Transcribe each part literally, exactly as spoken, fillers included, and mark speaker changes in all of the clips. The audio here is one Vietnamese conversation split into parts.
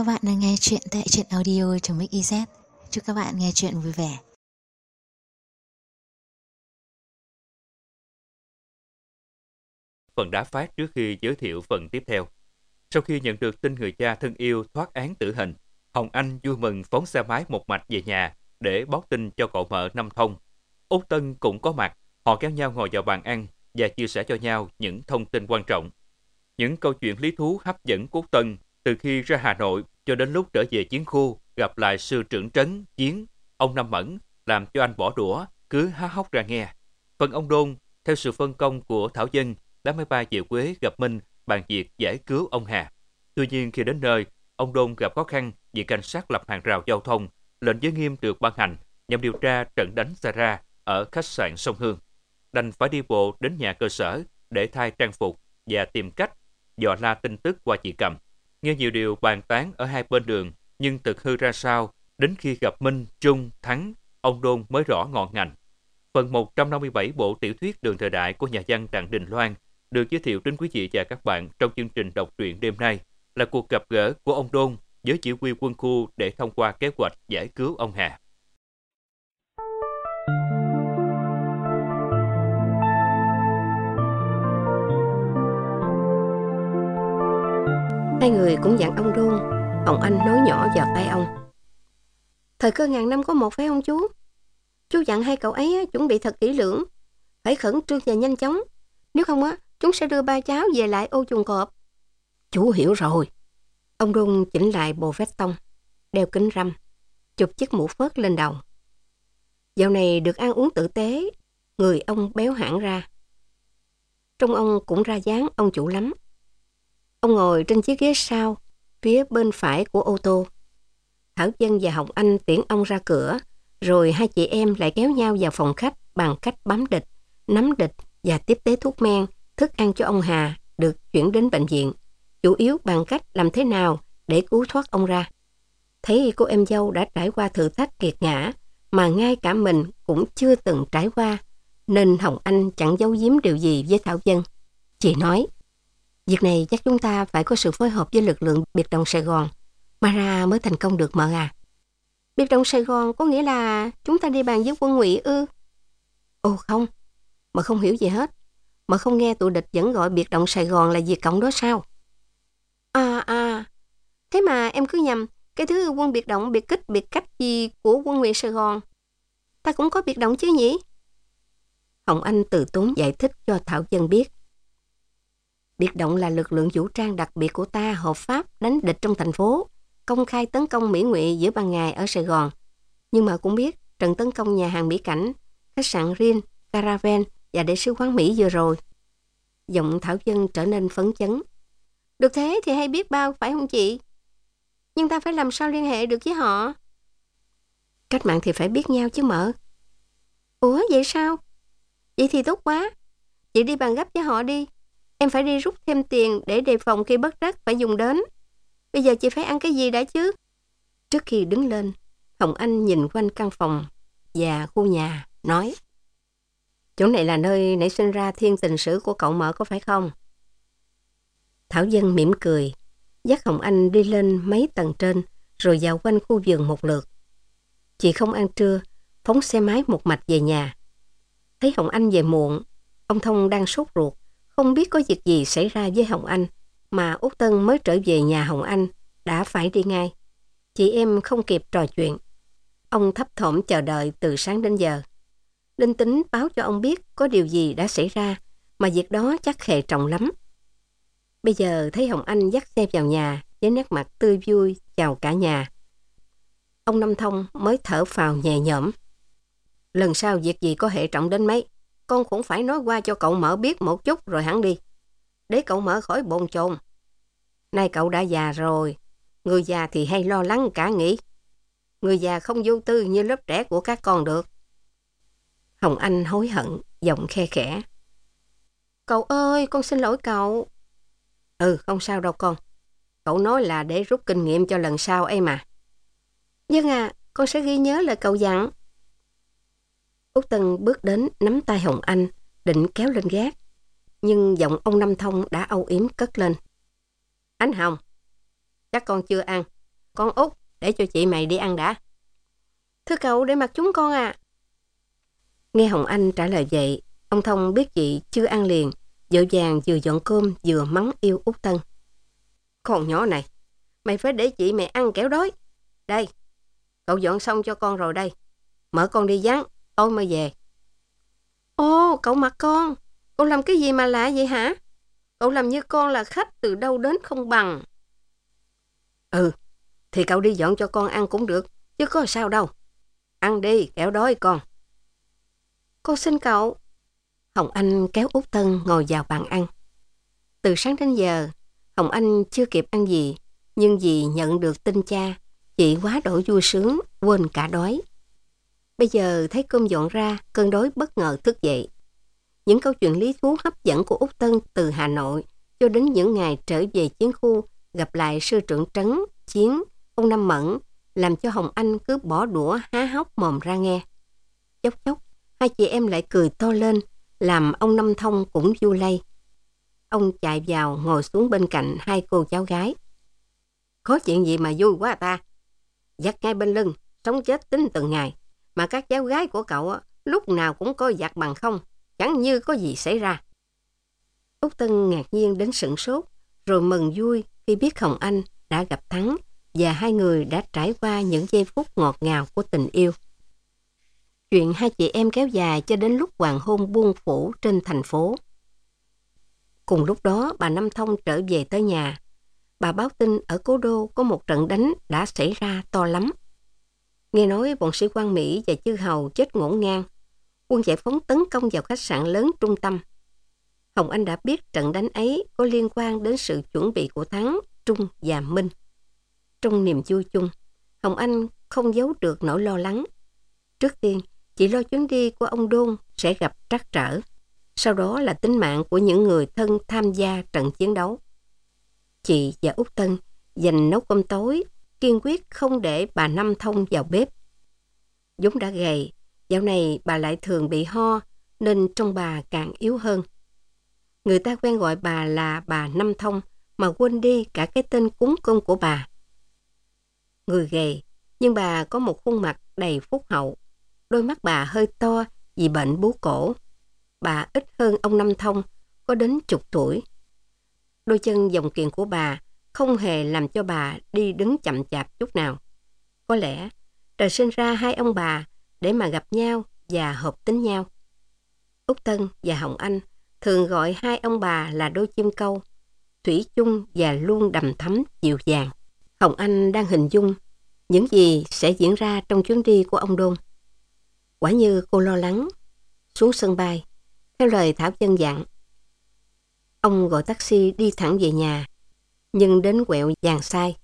Speaker 1: các bạn đang nghe chuyện tại truyện audio.mix.iz. Chúc các bạn nghe chuyện vui vẻ.
Speaker 2: Phần đã phát trước khi giới thiệu phần tiếp theo. Sau khi nhận được tin người cha thân yêu thoát án tử hình, Hồng Anh vui mừng phóng xe máy một mạch về nhà để báo tin cho cậu mợ Năm Thông. Út Tân cũng có mặt, họ kéo nhau ngồi vào bàn ăn và chia sẻ cho nhau những thông tin quan trọng. Những câu chuyện lý thú hấp dẫn của Út Tân từ khi ra Hà Nội cho đến lúc trở về chiến khu gặp lại sư trưởng trấn Chiến, ông Năm Mẫn, làm cho anh bỏ đũa, cứ há hốc ra nghe. Phần ông Đôn, theo sự phân công của Thảo Dân, lái máy bay về Quế gặp Minh bàn việc giải cứu ông Hà. Tuy nhiên khi đến nơi, ông Đôn gặp khó khăn vì cảnh sát lập hàng rào giao thông, lệnh giới nghiêm được ban hành nhằm điều tra trận đánh xảy ra ở khách sạn Sông Hương. Đành phải đi bộ đến nhà cơ sở để thay trang phục và tìm cách dò la tin tức qua chị Cầm. Nghe nhiều điều bàn tán ở hai bên đường, nhưng thực hư ra sao, đến khi gặp Minh, Trung, Thắng, ông Đôn mới rõ ngọn ngành. Phần một trăm năm mươi bảy bộ tiểu thuyết Đường Thời Đại của nhà văn Đặng Đình Loan được giới thiệu đến quý vị và các bạn trong chương trình đọc truyện đêm nay là cuộc gặp gỡ của ông Đôn với chỉ huy quân khu để thông qua kế hoạch giải cứu ông Hà.
Speaker 3: Hai người cũng dặn ông Đôn. Hồng Anh nói nhỏ vào tai ông: thời cơ ngàn năm có một phải không chú? Chú dặn hai cậu ấy chuẩn bị thật kỹ lưỡng, phải khẩn trương và nhanh chóng. Nếu không á, chúng sẽ đưa ba cháu về lại ô chuồng cọp. Chú hiểu rồi. Ông Đôn chỉnh lại bộ vest tông, đeo kính râm, chụp chiếc mũ phớt lên đầu. Dạo này được ăn uống tử tế, người ông béo hẳn ra. Trông ông cũng ra dáng ông chủ lắm. Ông ngồi trên chiếc ghế sau, phía bên phải của ô tô. Thảo Dân và Hồng Anh tiễn ông ra cửa, rồi hai chị em lại kéo nhau vào phòng khách bằng cách bám địch, nắm địch và tiếp tế thuốc men, thức ăn cho ông Hà được chuyển đến bệnh viện, chủ yếu bằng cách làm thế nào để cứu thoát ông ra. Thấy cô em dâu đã trải qua thử thách kiệt ngã mà ngay cả mình cũng chưa từng trải qua, nên Hồng Anh chẳng giấu giếm điều gì với Thảo Dân. Chị nói: việc này chắc chúng ta phải có sự phối hợp với lực lượng biệt động Sài Gòn mà ra mới thành công được mợ à. Biệt động Sài Gòn có nghĩa là chúng ta đi bàn với quân Ngụy ư? Ồ không, mà không hiểu gì hết. Mà không nghe tụi địch vẫn gọi biệt động Sài Gòn là Việt Cộng đó sao? À à, thế mà em cứ nhầm. Cái thứ quân biệt động, biệt kích, biệt cách gì của quân Ngụy Sài Gòn ta cũng có biệt động chứ nhỉ? Hồng Anh từ tốn giải thích cho Thảo Dân biết. Biệt động là lực lượng vũ trang đặc biệt của ta hợp pháp đánh địch trong thành phố, công khai tấn công Mỹ Ngụy giữa ban ngày ở Sài Gòn. Nhưng mà cũng biết trận tấn công nhà hàng Mỹ Cảnh, khách sạn Rin, Caravan và đại sứ quán Mỹ vừa rồi. Giọng Thảo Dân trở nên phấn chấn. Được thế thì hay biết bao phải không chị? Nhưng ta phải làm sao liên hệ được với họ? Cách mạng thì phải biết nhau chứ mợ. Ủa vậy sao? Vậy thì tốt quá. Chị đi bàn gấp với họ đi. Em phải đi rút thêm tiền để đề phòng khi bất trắc phải dùng đến. Bây giờ chị phải ăn cái gì đã chứ? Trước khi đứng lên, Hồng Anh nhìn quanh căn phòng và khu nhà, nói: chỗ này là nơi nảy sinh ra thiên tình sử của cậu mợ có phải không? Thảo Dân mỉm cười, dắt Hồng Anh đi lên mấy tầng trên, rồi dạo quanh khu vườn một lượt. Chị không ăn trưa, phóng xe máy một mạch về nhà. Thấy Hồng Anh về muộn, ông Thông đang sốt ruột, không biết có việc gì xảy ra với Hồng Anh, mà Út Tân mới trở về nhà Hồng Anh, đã phải đi ngay. Chị em không kịp trò chuyện. Ông thấp thỏm chờ đợi từ sáng đến giờ. Linh tính báo cho ông biết có điều gì đã xảy ra, mà việc đó chắc hệ trọng lắm. Bây giờ thấy Hồng Anh dắt xe vào nhà với nét mặt tươi vui chào cả nhà, ông Năm Thông mới thở phào nhẹ nhõm. Lần sau việc gì có hệ trọng đến mấy, con cũng phải nói qua cho cậu mợ biết một chút rồi hẳn đi, để cậu mợ khỏi bồn chồn. Nay cậu đã già rồi, người già thì hay lo lắng cả nghĩ. Người già không vô tư như lớp trẻ của các con được. Hồng Anh hối hận, giọng khe khẽ. Cậu ơi, con xin lỗi cậu. Ừ, không sao đâu con. Cậu nói là để rút kinh nghiệm cho lần sau ấy mà. Vâng à, con sẽ ghi nhớ lời cậu dặn. Út Tân bước đến nắm tay Hồng Anh, định kéo lên gác. Nhưng giọng ông Năm Thông đã âu yếm cất lên. Ánh Hồng, chắc con chưa ăn. Con Út, để cho chị mày đi ăn đã. Thưa cậu, để mặc chúng con à. Nghe Hồng Anh trả lời vậy, ông Thông biết chị chưa ăn liền, vội vàng vừa dọn cơm vừa mắng yêu Út Tân. Con nhỏ này, mày phải để chị mày ăn kẻo đói. Đây, cậu dọn xong cho con rồi đây. Mở con đi vắng, tôi mới về. Ô, cậu mặc con, cậu làm cái gì mà lạ vậy hả? Cậu làm như con là khách từ đâu đến không bằng. Ừ, thì cậu đi dọn cho con ăn cũng được, chứ có sao đâu. Ăn đi, kẻo đói con. Con xin cậu. Hồng Anh kéo Út Tân ngồi vào bàn ăn. Từ sáng đến giờ, Hồng Anh chưa kịp ăn gì, nhưng vì nhận được tin cha, chị quá đổi vui sướng, quên cả đói. Bây giờ thấy cơm dọn ra, cơn đói bất ngờ thức dậy. Những câu chuyện lý thú hấp dẫn của Út Tân từ Hà Nội cho đến những ngày trở về chiến khu gặp lại sư trưởng trấn, Chiến, ông Năm Mẫn, làm cho Hồng Anh cứ bỏ đũa há hốc mồm ra nghe. Chốc chốc, hai chị em lại cười to lên, làm ông Năm Thông cũng vui lây. Ông chạy vào ngồi xuống bên cạnh hai cô cháu gái. Có chuyện gì mà vui quá ta? Giặt ngay bên lưng, sống chết tính từng ngày. Mà các cháu gái của cậu lúc nào cũng coi giặt bằng không, chẳng như có gì xảy ra. Út Tân ngạc nhiên đến sửng sốt, rồi mừng vui khi biết Hồng Anh đã gặp Thắng và hai người đã trải qua những giây phút ngọt ngào của tình yêu. Chuyện hai chị em kéo dài cho đến lúc hoàng hôn buông phủ trên thành phố. Cùng lúc đó, bà Năm Thông trở về tới nhà. Bà báo tin ở Cố Đô có một trận đánh đã xảy ra to lắm. Nghe nói bọn sĩ quan Mỹ và chư hầu chết ngổn ngang. Quân giải phóng tấn công vào khách sạn lớn trung tâm. Hồng Anh đã biết trận đánh ấy có liên quan đến sự chuẩn bị của Thắng, Trung và Minh. Trong niềm vui chung, Hồng Anh không giấu được nỗi lo lắng. Trước tiên, chị lo chuyến đi của ông Đôn sẽ gặp trắc trở. Sau đó là tính mạng của những người thân tham gia trận chiến đấu. Chị và Út Tân dành nấu cơm tối, kiên quyết không để bà Năm Thông vào bếp. vốn đã gầy, dạo này bà lại thường bị ho, nên trông bà càng yếu hơn. Người ta quen gọi bà là bà Năm Thông, mà quên đi cả cái tên cúng cơm của bà. Người gầy, nhưng bà có một khuôn mặt đầy phúc hậu. Đôi mắt bà hơi to vì bệnh bú cổ. Bà ít hơn ông Năm Thông, có đến chục tuổi. Đôi chân dòng kiền của bà không hề làm cho bà đi đứng chậm chạp chút nào. Có lẽ trời sinh ra hai ông bà để mà gặp nhau và hợp tính nhau. Út Tân và Hồng Anh thường gọi hai ông bà là đôi chim câu, thủy chung và luôn đầm thắm dịu dàng. Hồng Anh đang hình dung những gì sẽ diễn ra trong chuyến đi của ông Đôn. Quả như cô lo lắng. Xuống sân bay, theo lời Thảo Dân dặn, ông gọi taxi đi thẳng về nhà, nhưng đến quẹo Giàng Sai.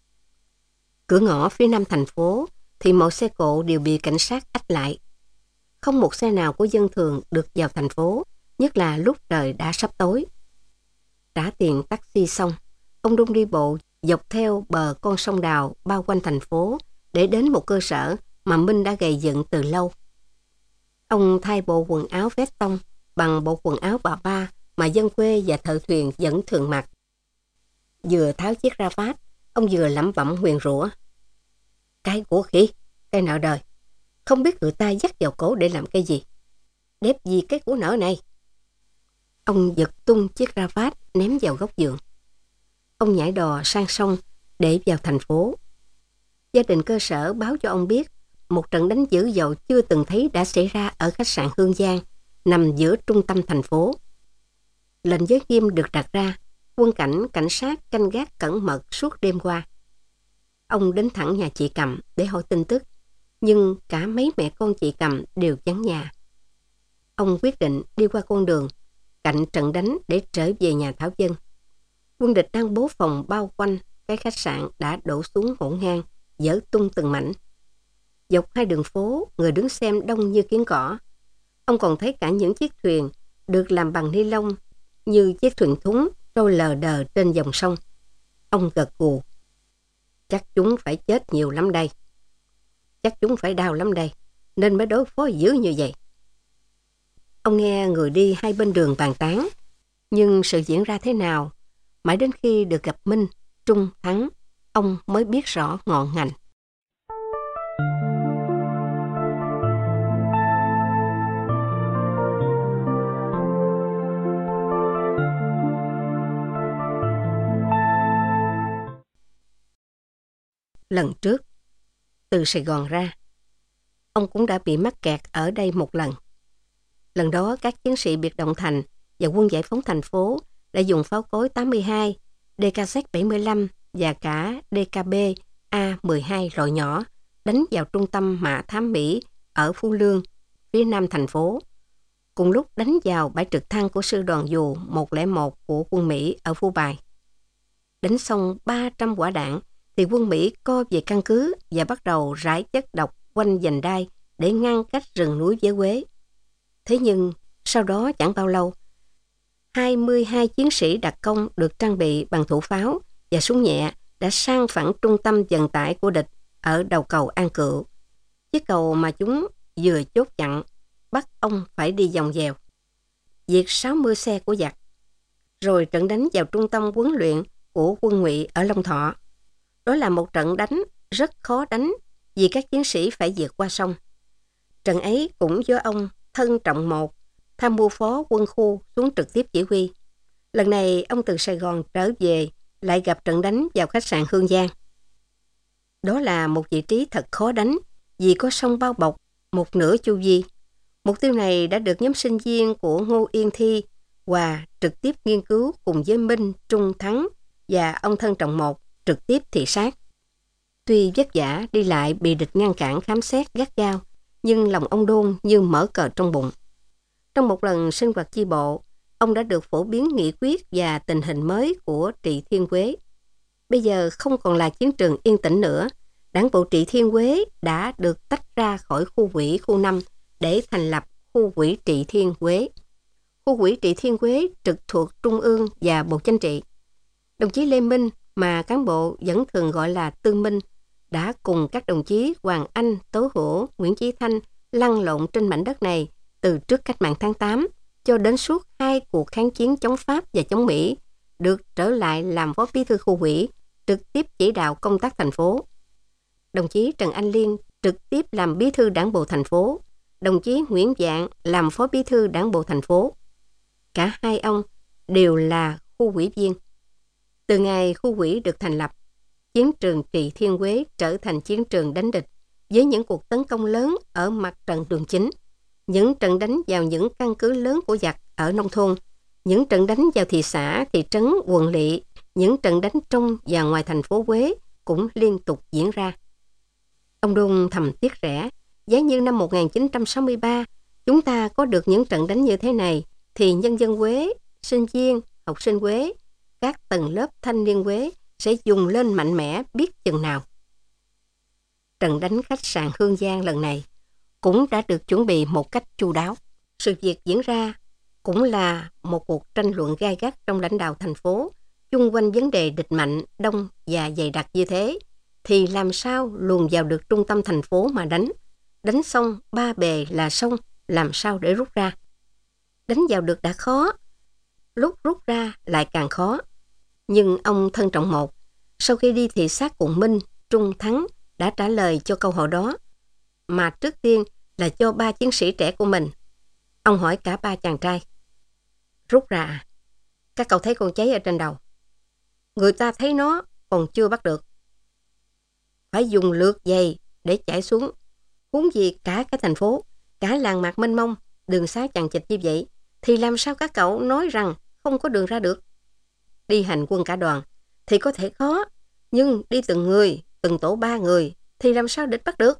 Speaker 3: Cửa ngõ phía nam thành phố thì mọi xe cộ đều bị cảnh sát ách lại. Không một xe nào của dân thường được vào thành phố, nhất là lúc trời đã sắp tối. Trả tiền taxi xong, ông Đôn đi bộ dọc theo bờ con sông Đào bao quanh thành phố để đến một cơ sở mà Minh đã gầy dựng từ lâu. Ông thay bộ quần áo vest tông bằng bộ quần áo bà ba mà dân quê và thợ thuyền vẫn thường mặc. Vừa tháo chiếc ra vát, ông vừa lẩm bẩm nguyền rủa. Cái của khỉ, cái nợ đời. Không biết người ta dắt vào cổ để làm cái gì. Đép gì cái của nợ này. Ông giật tung chiếc ra vát ném vào góc giường. Ông nhảy đò sang sông để vào thành phố. Gia đình cơ sở báo cho ông biết một trận đánh dữ dội chưa từng thấy đã xảy ra ở khách sạn Hương Giang, nằm giữa trung tâm thành phố. Lệnh giới nghiêm được đặt ra, quân cảnh, cảnh sát canh gác cẩn mật suốt đêm qua. Ông đến thẳng nhà chị Cầm để hỏi tin tức, nhưng cả mấy mẹ con chị Cầm đều vắng nhà. Ông quyết định đi qua con đường cạnh trận đánh để trở về nhà Thảo Dân. Quân địch đang bố phòng bao quanh cái khách sạn đã đổ xuống hỗn ngang, dỡ tung từng mảnh. Dọc hai đường phố, người đứng xem đông như kiến cỏ. Ông còn thấy cả những chiếc thuyền được làm bằng ni lông như chiếc thuyền thúng trôi lờ đờ trên dòng sông. Ông gật gù. Chắc chúng phải chết nhiều lắm đây. Chắc chúng phải đau lắm đây, nên mới đối phó dữ như vậy. Ông nghe người đi hai bên đường bàn tán, nhưng sự diễn ra thế nào, mãi đến khi được gặp Minh, Trung, Thắng, ông mới biết rõ ngọn ngành. Lần trước, từ Sài Gòn ra, ông cũng đã bị mắc kẹt ở đây một lần. Lần đó, các chiến sĩ biệt động thành và quân giải phóng thành phố đã dùng pháo cối tám mươi hai, đê ca Z bảy mươi lăm và cả đê ca bê A mười hai loại nhỏ đánh vào trung tâm mã thám Mỹ ở Phú Lương, phía nam thành phố, cùng lúc đánh vào bãi trực thăng của sư đoàn dù một không một của quân Mỹ ở Phú Bài. Đánh xong ba trăm quả đạn, thì quân Mỹ co về căn cứ và bắt đầu rải chất độc quanh vành đai để ngăn cách rừng núi với Quế. Thế nhưng, sau đó chẳng bao lâu, hai mươi hai chiến sĩ đặc công được trang bị bằng thủ pháo và súng nhẹ đã sang phẳng trung tâm vận tải của địch ở đầu cầu An Cựu, chiếc cầu mà chúng vừa chốt chặn, bắt ông phải đi vòng vèo, diệt sáu mươi xe của giặc, rồi trận đánh vào trung tâm huấn luyện của quân Ngụy ở Long Thọ. Đó là một trận đánh rất khó đánh vì các chiến sĩ phải vượt qua sông. Trận ấy cũng do ông Thân Trọng Một, tham mưu phó quân khu, xuống trực tiếp chỉ huy. Lần này ông từ Sài Gòn trở về lại gặp trận đánh vào khách sạn Hương Giang. Đó là một vị trí thật khó đánh vì có sông bao bọc một nửa chu vi. Mục tiêu này đã được nhóm sinh viên của Ngô Yên Thi Hòa trực tiếp nghiên cứu cùng với Minh, Trung, Thắng và ông Thân Trọng Một trực tiếp thị sát. Tuy vất vả đi lại bị địch ngăn cản khám xét gắt gao, nhưng lòng ông Đôn như mở cờ trong bụng. Trong một lần sinh hoạt chi bộ, ông đã được phổ biến nghị quyết và tình hình mới của Trị Thiên Quế. Bây giờ không còn là chiến trường yên tĩnh nữa, đảng bộ Trị Thiên Quế đã được tách ra khỏi khu ủy khu năm để thành lập khu ủy Trị Thiên Quế. Khu ủy Trị Thiên Quế trực thuộc Trung ương và Bộ Chính trị. Đồng chí Lê Minh, mà cán bộ vẫn thường gọi là Tư Minh, đã cùng các đồng chí Hoàng Anh, Tố Hữu, Nguyễn Chí Thanh lăn lộn trên mảnh đất này từ trước cách mạng tháng tám cho đến suốt hai cuộc kháng chiến chống Pháp và chống Mỹ, được trở lại làm phó bí thư khu ủy, trực tiếp chỉ đạo công tác thành phố. Đồng chí Trần Anh Liên trực tiếp làm bí thư đảng bộ thành phố, đồng chí Nguyễn Vạn làm phó bí thư đảng bộ thành phố. Cả hai ông đều là khu ủy viên. Từ ngày khu ủy được thành lập, chiến trường Trị Thiên Quế trở thành chiến trường đánh địch với những cuộc tấn công lớn ở mặt trận đường chính, những trận đánh vào những căn cứ lớn của giặc ở nông thôn, những trận đánh vào thị xã, thị trấn, quận lỵ, những trận đánh trong và ngoài thành phố Quế cũng liên tục diễn ra. Ông Đôn thầm tiếc rẻ, giá như năm một nghìn chín trăm sáu mươi ba chúng ta có được những trận đánh như thế này, thì nhân dân Quế, sinh viên, học sinh Quế, các tầng lớp thanh niên Quế sẽ dùng lên mạnh mẽ biết chừng nào. Trận đánh khách sạn Hương Giang lần này cũng đã được chuẩn bị một cách chu đáo. Sự việc diễn ra cũng là một cuộc tranh luận gay gắt trong lãnh đạo thành phố, chung quanh vấn đề địch mạnh, đông và dày đặc như thế, thì làm sao luồn vào được trung tâm thành phố mà đánh. Đánh xong ba bề là sông, làm sao để rút ra. Đánh vào được đã khó, lúc rút ra lại càng khó. Nhưng ông Thân Trọng Một, sau khi đi thị sát cùng Minh, Trung, Thắng, đã trả lời cho câu hỏi đó, mà trước tiên là cho ba chiến sĩ trẻ của mình. Ông hỏi cả ba chàng trai: rút ra à? Các cậu thấy con cháy ở trên đầu, người ta thấy nó còn chưa bắt được, phải dùng lượt dày để chạy xuống, huống gì cả cái thành phố, cả làng mạc mênh mông, đường xá chằng chịt như vậy, thì làm sao các cậu nói rằng không có đường ra được? Đi hành quân cả đoàn thì có thể khó, nhưng đi từng người, từng tổ ba người thì làm sao địch bắt được?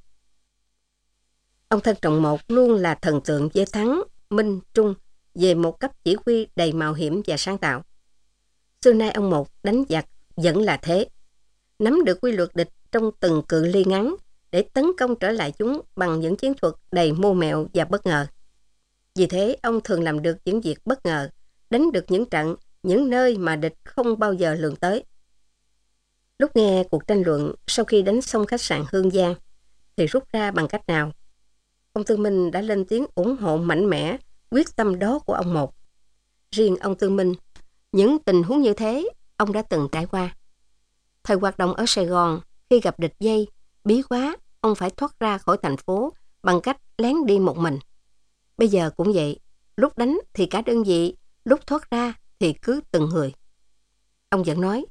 Speaker 3: Ông Thân Trọng Một luôn là thần tượng với Thắng, Minh, Trung về một cấp chỉ huy đầy mạo hiểm và sáng tạo. Xưa nay ông Một đánh giặc vẫn là thế, nắm được quy luật địch trong từng cự ly ngắn để tấn công trở lại chúng bằng những chiến thuật đầy mưu mẹo và bất ngờ. Vì thế ông thường làm được những việc bất ngờ, đánh được những trận, những nơi mà địch không bao giờ lường tới. Lúc nghe cuộc tranh luận sau khi đánh xong khách sạn Hương Giang thì rút ra bằng cách nào, ông Tư Minh đã lên tiếng ủng hộ mạnh mẽ quyết tâm đó của ông Một. Riêng ông Tư Minh, những tình huống như thế ông đã từng trải qua. Thời hoạt động ở Sài Gòn, khi gặp địch dây, bí quá, ông phải thoát ra khỏi thành phố bằng cách lén đi một mình. Bây giờ cũng vậy, lúc đánh thì cả đơn vị, lúc thoát ra thì cứ từng người. Ông vẫn nói,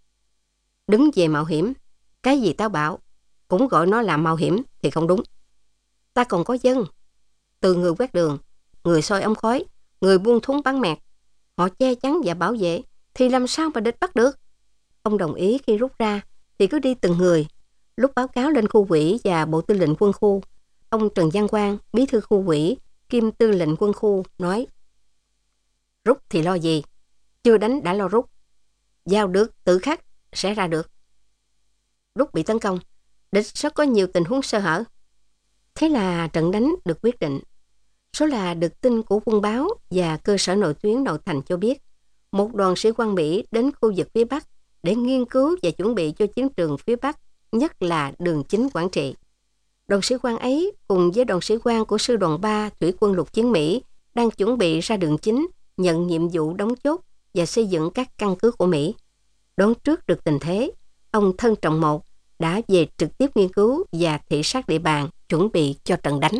Speaker 3: đứng về mạo hiểm, cái gì táo bạo, cũng gọi nó là mạo hiểm thì không đúng. Ta còn có dân, từ người quét đường, người soi ống khói, người buông thúng bắn mẹt. Họ che chắn và bảo vệ, thì làm sao mà địch bắt được? Ông đồng ý khi rút ra thì cứ đi từng người. Lúc báo cáo lên khu ủy và Bộ Tư lệnh Quân khu, ông Trần Văn Quang, bí thư khu ủy, kiêm tư lệnh quân khu, nói, rút thì lo gì? Chưa đánh đã lo rút. Giao được tự khắc sẽ ra được. Lúc bị tấn công, địch sẽ có nhiều tình huống sơ hở. Thế là trận đánh được quyết định. Số là được tin của quân báo và cơ sở nội tuyến nội thành cho biết, một đoàn sĩ quan Mỹ đến khu vực phía Bắc để nghiên cứu và chuẩn bị cho chiến trường phía Bắc, nhất là đường chính Quảng Trị. Đoàn sĩ quan ấy cùng với đoàn sĩ quan của sư đoàn ba Thủy quân lục chiến Mỹ đang chuẩn bị ra đường chính, nhận nhiệm vụ đóng chốt và xây dựng các căn cứ của Mỹ. Đoán trước được tình thế, ông Thân Trọng Một đã về trực tiếp nghiên cứu và thị sát địa bàn, chuẩn bị cho trận đánh.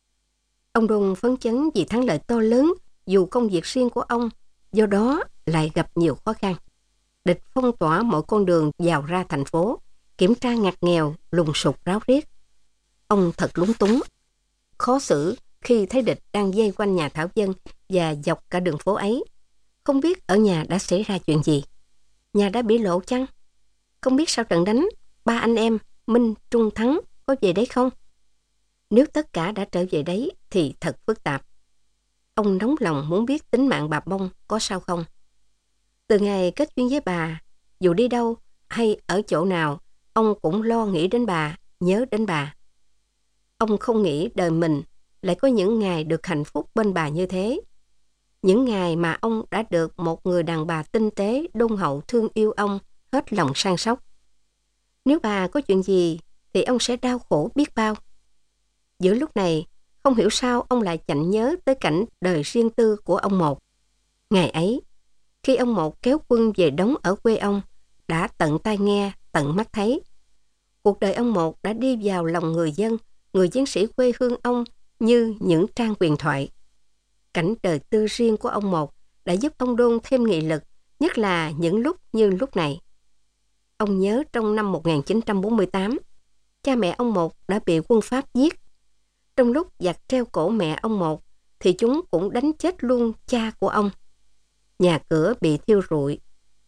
Speaker 3: Ông Đôn phấn chấn vì thắng lợi to lớn, dù công việc riêng của ông, do đó lại gặp nhiều khó khăn. Địch phong tỏa mọi con đường vào ra thành phố, kiểm tra ngặt nghèo, lùng sục ráo riết. Ông thật lúng túng, khó xử khi thấy địch đang vây quanh nhà Thảo Dân và dọc cả đường phố ấy. Không biết ở nhà đã xảy ra chuyện gì. Nhà đã bị lộ chăng? Không biết sau trận đánh, ba anh em Minh, Trung, Thắng có về đấy không? Nếu tất cả đã trở về đấy thì thật phức tạp. Ông nóng lòng muốn biết tính mạng bà Bông có sao không. Từ ngày kết duyên với bà, dù đi đâu hay ở chỗ nào, ông cũng lo nghĩ đến bà, nhớ đến bà. Ông không nghĩ đời mình lại có những ngày được hạnh phúc bên bà như thế. Những ngày mà ông đã được một người đàn bà tinh tế, đôn hậu thương yêu ông, hết lòng săn sóc. Nếu bà có chuyện gì thì ông sẽ đau khổ biết bao. Giữa lúc này, không hiểu sao ông lại chạnh nhớ tới cảnh đời riêng tư của ông Một. Ngày ấy, khi ông Một kéo quân về đóng ở quê ông, đã tận tai nghe, tận mắt thấy. Cuộc đời ông Một đã đi vào lòng người dân, người chiến sĩ quê hương ông như những trang huyền thoại. Cảnh đời tư riêng của ông Một đã giúp ông Đôn thêm nghị lực, nhất là những lúc như lúc này. Ông nhớ trong năm một nghìn chín trăm bốn mươi tám, cha mẹ ông Một đã bị quân Pháp giết. Trong lúc giặc treo cổ mẹ ông Một, thì chúng cũng đánh chết luôn cha của ông. Nhà cửa bị thiêu rụi.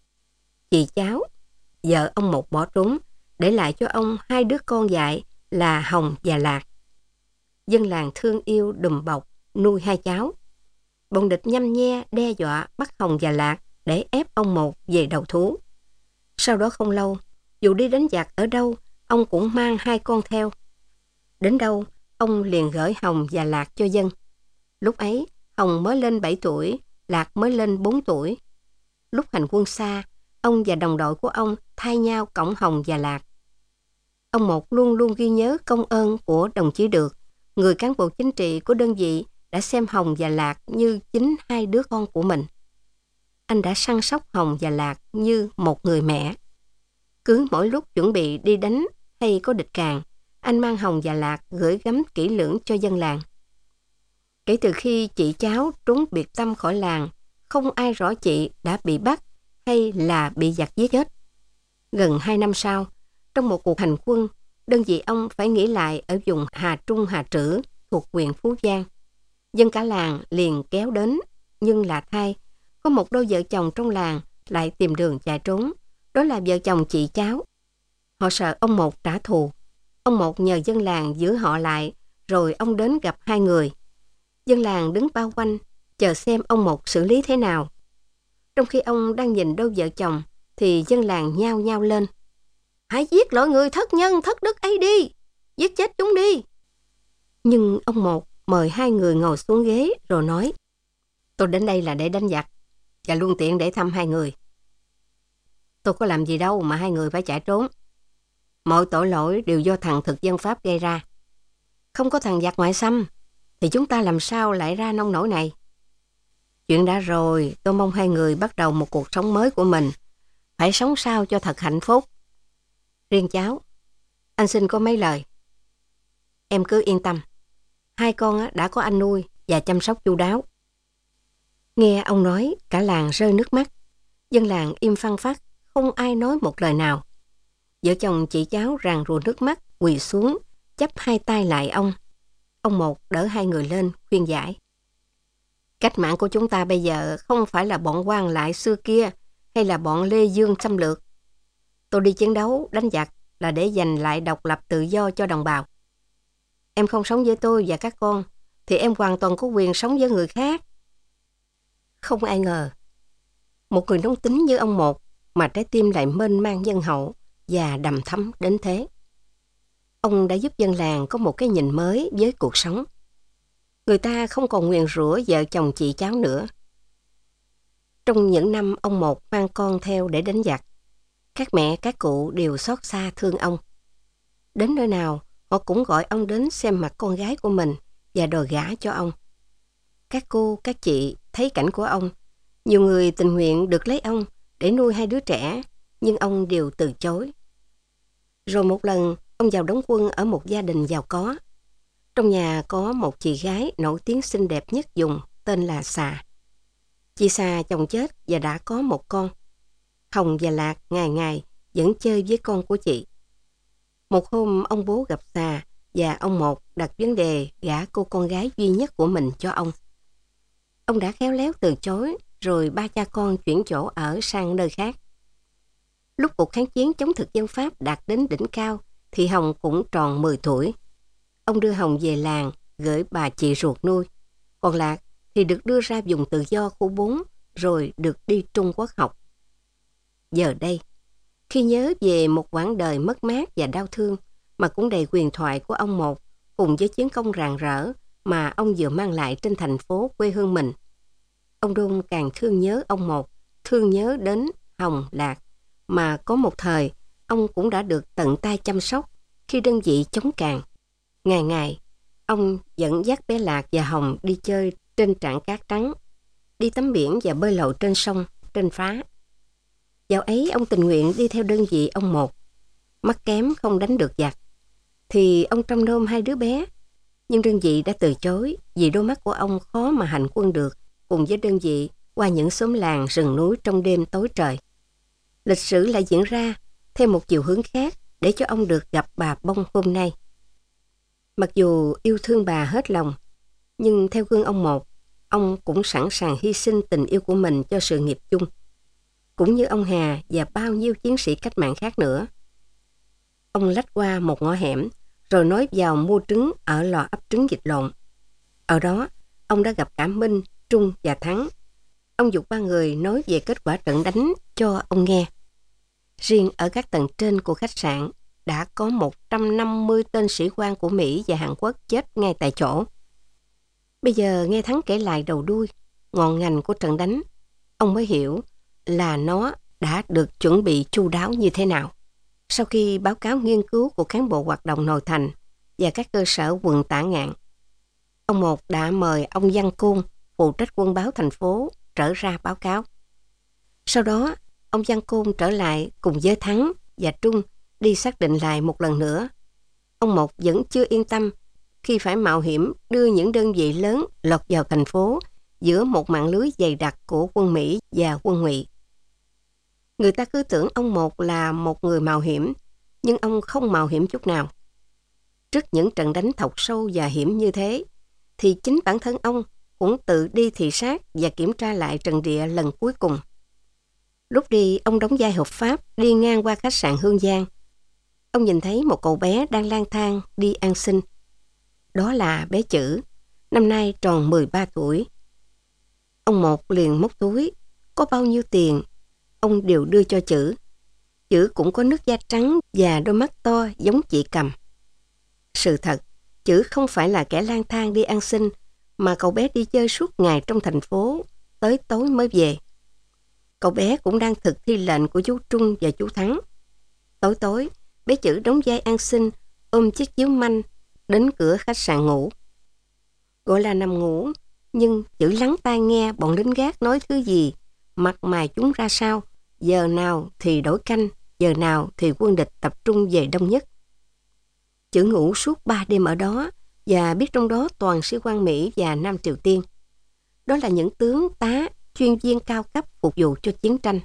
Speaker 3: Chị cháu, vợ ông Một bỏ trốn, để lại cho ông hai đứa con dại là Hồng và Lạc. Dân làng thương yêu đùm bọc, nuôi hai cháu. Bọn địch nhăm nhe đe dọa bắt Hồng và Lạc để ép ông Một về đầu thú. Sau đó không lâu, dù đi đánh giặc ở đâu, ông cũng mang hai con theo. Đến đâu, ông liền gửi Hồng và Lạc cho dân. Lúc ấy, Hồng mới lên bảy tuổi, Lạc mới lên bốn tuổi. Lúc hành quân xa, ông và đồng đội của ông thay nhau cõng Hồng và Lạc. Ông Một luôn luôn ghi nhớ công ơn của đồng chí Được, người cán bộ chính trị của đơn vị đã xem Hồng và Lạc như chính hai đứa con của mình. Anh đã săn sóc Hồng và Lạc như một người mẹ. Cứ mỗi lúc chuẩn bị đi đánh hay có địch càn, anh mang Hồng và Lạc gửi gắm kỹ lưỡng cho dân làng. Kể từ khi chị cháu trốn biệt tâm khỏi làng, không ai rõ chị đã bị bắt hay là bị giặc giết chết. Gần hai năm sau, trong một cuộc hành quân, đơn vị ông phải nghỉ lại ở vùng Hà Trung Hà Trữ thuộc huyện Phú Vang. Dân cả làng liền kéo đến, nhưng lạ thay, có một đôi vợ chồng trong làng lại tìm đường chạy trốn. Đó là vợ chồng chị cháu. Họ sợ ông Một trả thù. Ông Một nhờ dân làng giữ họ lại, rồi ông đến gặp hai người. Dân làng đứng bao quanh, chờ xem ông Một xử lý thế nào. Trong khi ông đang nhìn đôi vợ chồng, thì dân làng nhao nhao lên. Hãy giết loại người thất nhân, thất đức ấy đi! Giết chết chúng đi! Nhưng ông Một mời hai người ngồi xuống ghế rồi nói, tôi đến đây là để đánh giặc, và luôn tiện để thăm hai người. Tôi có làm gì đâu mà hai người phải chạy trốn. Mọi tội lỗi đều do thằng thực dân Pháp gây ra. Không có thằng giặc ngoại xâm, thì chúng ta làm sao lại ra nông nổi này? Chuyện đã rồi, tôi mong hai người bắt đầu một cuộc sống mới của mình. Phải sống sao cho thật hạnh phúc, Riêng cháu, anh xin có mấy lời. Em cứ yên tâm, hai con đã có anh nuôi và chăm sóc chu đáo. Nghe ông nói, cả làng rơi nước mắt. Dân làng im phăng phắc, không ai nói một lời nào. Vợ chồng chị cháu ràn rụa nước mắt, quỳ xuống, chắp hai tay lại ông. Ông một đỡ hai người lên, khuyên giải. Cách mạng của chúng ta bây giờ không phải là bọn quan lại xưa kia hay là bọn Lê Dương xâm lược. Tôi đi chiến đấu, đánh giặc là để giành lại độc lập tự do cho đồng bào. Em không sống với tôi và các con, thì em hoàn toàn có quyền sống với người khác. Không ai ngờ, một người nóng tính như ông một mà trái tim lại mênh mang nhân hậu và đầm thắm đến thế. Ông đã giúp dân làng có một cái nhìn mới với cuộc sống. Người ta không còn nguyền rủa vợ chồng chị cháu nữa. Trong những năm ông một mang con theo để đánh giặc, các mẹ các cụ đều xót xa thương ông. Đến nơi nào, họ cũng gọi ông đến xem mặt con gái của mình và đòi gả cho ông. Các cô, các chị thấy cảnh của ông. Nhiều người tình nguyện được lấy ông để nuôi hai đứa trẻ, nhưng ông đều từ chối. Rồi một lần, ông vào đóng quân ở một gia đình giàu có. Trong nhà có một chị gái nổi tiếng xinh đẹp nhất vùng, tên là Xà. Chị Xà chồng chết và đã có một con. Hồng và Lạc ngày ngày vẫn chơi với con của chị. Một hôm ông bố gặp Xà và ông một đặt vấn đề gả cô con gái duy nhất của mình cho ông. Ông đã khéo léo từ chối, rồi ba cha con chuyển chỗ ở sang nơi khác. Lúc cuộc kháng chiến chống thực dân Pháp đạt đến đỉnh cao, thì Hồng cũng tròn mười tuổi. Ông đưa Hồng về làng, gửi bà chị ruột nuôi. Còn Lạc thì được đưa ra vùng tự do khu bốn, rồi được đi Trung Quốc học. Giờ đây, khi nhớ về một quãng đời mất mát và đau thương, mà cũng đầy huyền thoại của ông một, cùng với chiến công rạng rỡ mà ông vừa mang lại trên thành phố quê hương mình, ông Đôn càng thương nhớ ông một, thương nhớ đến Hồng, Lạc, mà có một thời ông cũng đã được tận tay chăm sóc khi đơn vị chống càn. Ngày ngày, ông dẫn dắt bé Lạc và Hồng đi chơi trên trảng cát trắng, đi tắm biển và bơi lội trên sông, trên phá. Dạo ấy ông tình nguyện đi theo đơn vị ông một. Mắt kém không đánh được giặc, thì ông trông nom hai đứa bé. Nhưng đơn vị đã từ chối vì đôi mắt của ông khó mà hành quân được cùng với đơn vị qua những xóm làng rừng núi trong đêm tối trời. Lịch sử lại diễn ra theo một chiều hướng khác để cho ông được gặp bà Bông hôm nay. Mặc dù yêu thương bà hết lòng, nhưng theo gương ông một, ông cũng sẵn sàng hy sinh tình yêu của mình cho sự nghiệp chung, cũng như ông Hà và bao nhiêu chiến sĩ cách mạng khác nữa. Ông lách qua một ngõ hẻm, rồi nói vào mua trứng ở lò ấp trứng vịt lộn. Ở đó, ông đã gặp cả Minh, Trung và Thắng. Ông giục ba người nói về kết quả trận đánh cho ông nghe. Riêng ở các tầng trên của khách sạn, đã có một trăm năm mươi tên sĩ quan của Mỹ và Hàn Quốc chết ngay tại chỗ. Bây giờ nghe Thắng kể lại đầu đuôi, ngọn ngành của trận đánh, ông mới hiểu là nó đã được chuẩn bị chu đáo như thế nào. Sau khi báo cáo nghiên cứu của cán bộ hoạt động nội thành và các cơ sở quận Tả Ngạn, ông một đã mời ông Văn Côn, phụ trách quân báo thành phố, trở ra báo cáo. Sau đó, ông Văn Côn trở lại cùng với Thắng và Trung đi xác định lại một lần nữa. Ông một vẫn chưa yên tâm khi phải mạo hiểm đưa những đơn vị lớn lọt vào thành phố giữa một mạng lưới dày đặc của quân Mỹ và quân Ngụy. Người ta cứ tưởng ông một là một người mạo hiểm, nhưng ông không mạo hiểm chút nào. Trước những trận đánh thọc sâu và hiểm như thế, thì chính bản thân ông cũng tự đi thị sát và kiểm tra lại trận địa lần cuối cùng. Lúc đi, ông đóng vai hợp pháp đi ngang qua khách sạn Hương Giang. Ông nhìn thấy một cậu bé đang lang thang đi ăn xin. Đó là bé Chữ, năm nay tròn mười ba tuổi. Ông một liền móc túi, có bao nhiêu tiền, ông đều đưa cho Chữ. Chữ cũng có nước da trắng và đôi mắt to giống chị Cầm. Sự thật, Chữ không phải là kẻ lang thang đi ăn xin, mà cậu bé đi chơi suốt ngày trong thành phố, tới tối mới về. Cậu bé cũng đang thực thi lệnh của chú Trung và chú Thắng. Tối tối, bé Chữ đóng vai ăn xin, ôm chiếc chiếu manh, đến cửa khách sạn ngủ. Gọi là nằm ngủ, nhưng Chữ lắng tai nghe bọn lính gác nói thứ gì, mặt mày chúng ra sao, giờ nào thì đổi canh, giờ nào thì quân địch tập trung về đông nhất. Chữ ngủ suốt ba đêm ở đó và biết trong đó toàn sĩ quan Mỹ và Nam Triều Tiên. Đó là những tướng tá, chuyên viên cao cấp phục vụ cho chiến tranh.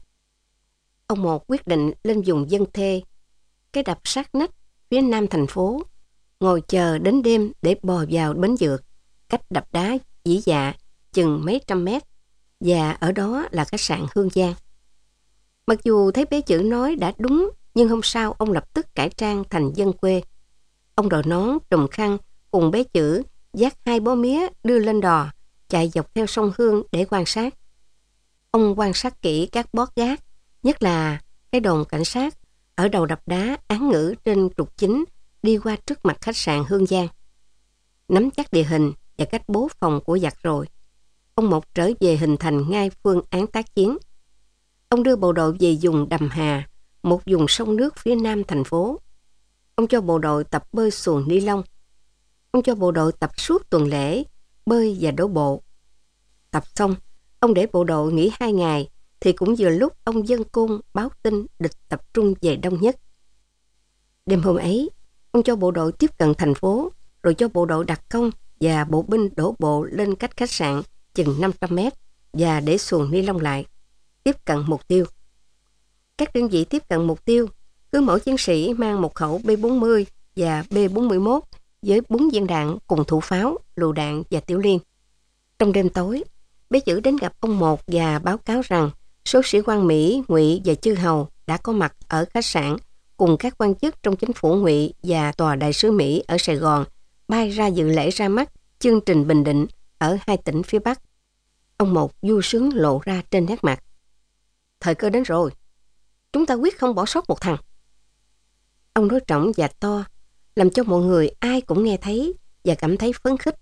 Speaker 3: Ông Một quyết định lên vùng Dân Thê, cái đập sát nách phía nam thành phố, ngồi chờ đến đêm để bò vào bến dược, cách đập đá Dĩ Dạ chừng mấy trăm mét, và ở đó là khách sạn Hương Giang. Mặc dù thấy bé Chữ nói đã đúng, nhưng hôm sau ông lập tức cải trang thành dân quê. Ông đội nón, trùm khăn, cùng bé Chữ vác hai bó mía đưa lên đò, chạy dọc theo sông Hương để quan sát. Ông quan sát kỹ các bót gác, nhất là cái đồn cảnh sát ở đầu đập đá án ngữ trên trục chính đi qua trước mặt khách sạn Hương Giang. Nắm chắc địa hình và cách bố phòng của giặc rồi, ông Một trở về hình thành ngay phương án tác chiến. Ông đưa bộ đội về vùng Đầm Hà, một vùng sông nước phía nam thành phố. Ông cho bộ đội tập bơi xuồng ni lông. Ông cho bộ đội tập suốt tuần lễ, bơi và đổ bộ. Tập xong, ông để bộ đội nghỉ hai ngày, thì cũng vừa lúc ông dân côn báo tin địch tập trung về đông nhất. Đêm hôm ấy, ông cho bộ đội tiếp cận thành phố, rồi cho bộ đội đặc công và bộ binh đổ bộ lên cách khách sạn chừng năm trăm mét và để xuồng ni lông lại, tiếp cận mục tiêu. Các đơn vị tiếp cận mục tiêu, cứ mỗi chiến sĩ mang một khẩu B bốn mươi và B bốn mươi mốt với bốn viên đạn cùng thủ pháo, lựu đạn và tiểu liên. Trong đêm tối, bé Chữ đến gặp ông Một và báo cáo rằng số sĩ quan Mỹ, Ngụy và chư hầu đã có mặt ở khách sạn cùng các quan chức trong chính phủ Ngụy và tòa đại sứ Mỹ ở Sài Gòn bay ra dự lễ ra mắt chương trình bình định ở hai tỉnh phía Bắc. Ông Một vui sướng lộ ra trên nét mặt. Thời cơ đến rồi, chúng ta quyết không bỏ sót một thằng. Ông nói trọng và to, làm cho mọi người ai cũng nghe thấy và cảm thấy phấn khích.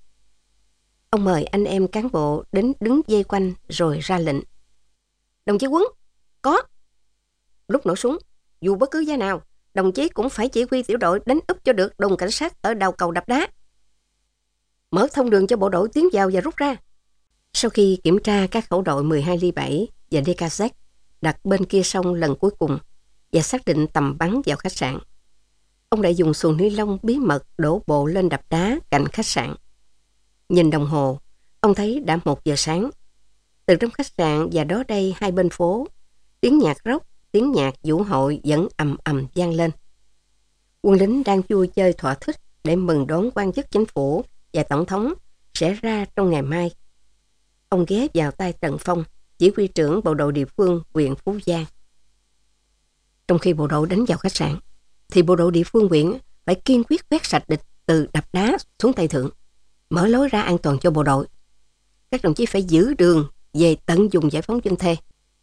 Speaker 3: Ông mời anh em cán bộ đến đứng vây quanh rồi ra lệnh. Đồng chí Quấn, có. Lúc nổ súng, dù bất cứ giá nào, đồng chí cũng phải chỉ huy tiểu đội đánh úp cho được đồn cảnh sát ở đầu cầu đập đá. Mở thông đường cho bộ đội tiến vào và rút ra. Sau khi kiểm tra các khẩu đội mười hai ly bảy và đê ca Z đặt bên kia sông lần cuối cùng và xác định tầm bắn vào khách sạn, ông đã dùng xuồng ni lông bí mật đổ bộ lên đập đá cạnh khách sạn. Nhìn đồng hồ, ông thấy đã một giờ sáng. Từ trong khách sạn và đó đây hai bên phố, tiếng nhạc rock, tiếng nhạc vũ hội vẫn ầm ầm vang lên. Quân lính đang vui chơi thỏa thích để mừng đón quan chức chính phủ và tổng thống sẽ ra trong ngày mai. Ông ghé vào tay Trần Phong, chỉ huy trưởng bộ đội địa phương huyện Phú Giang. Trong khi bộ đội đánh vào khách sạn, thì bộ đội địa phương huyện phải kiên quyết quét sạch địch từ đập đá xuống Tây Thượng, mở lối ra an toàn cho bộ đội. Các đồng chí phải giữ đường về tận vùng giải phóng Dân Thê.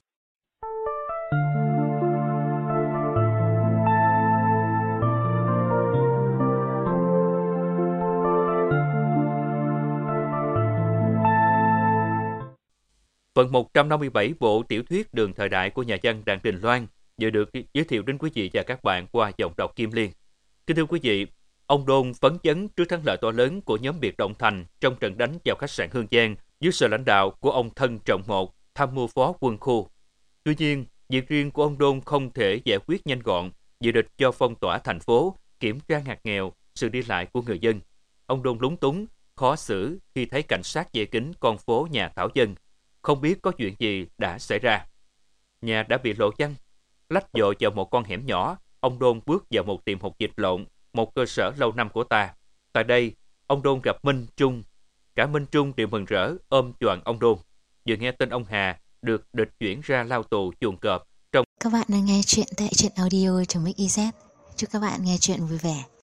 Speaker 2: Phần một trăm năm mươi bảy bộ tiểu thuyết Đường Thời Đại của nhà văn Đặng Đình Loan vừa được giới thiệu đến quý vị và các bạn qua giọng đọc Kim Liên. Kính thưa quý vị, ông Đôn phấn chấn trước thắng lợi to lớn của nhóm biệt động Thành trong trận đánh vào khách sạn Hương Giang dưới sự lãnh đạo của ông Thân Trọng Một, tham mưu phó quân khu. Tuy nhiên, việc riêng của ông Đôn không thể giải quyết nhanh gọn vì địch cho phong tỏa thành phố, kiểm tra ngặt nghèo sự đi lại của người dân. Ông Đôn lúng túng, khó xử khi thấy cảnh sát dè kín con phố nhà Thảo Dân, không biết có chuyện gì đã xảy ra. Nhà đã bị lộ chăng? Lách dội vào một con hẻm nhỏ, ông Đôn bước vào một tiệm hột vịt lộn, một cơ sở lâu năm của ta. Tại đây, ông Đôn gặp Minh Trung. Cả Minh Trung đều mừng rỡ ôm choàng ông Đôn. Vừa nghe tin ông Hà được địch chuyển ra lao tù chuồng cọp trong.
Speaker 1: Các bạn đang nghe chuyện tại truyện audio.mixyz. Chúc các bạn nghe chuyện vui vẻ.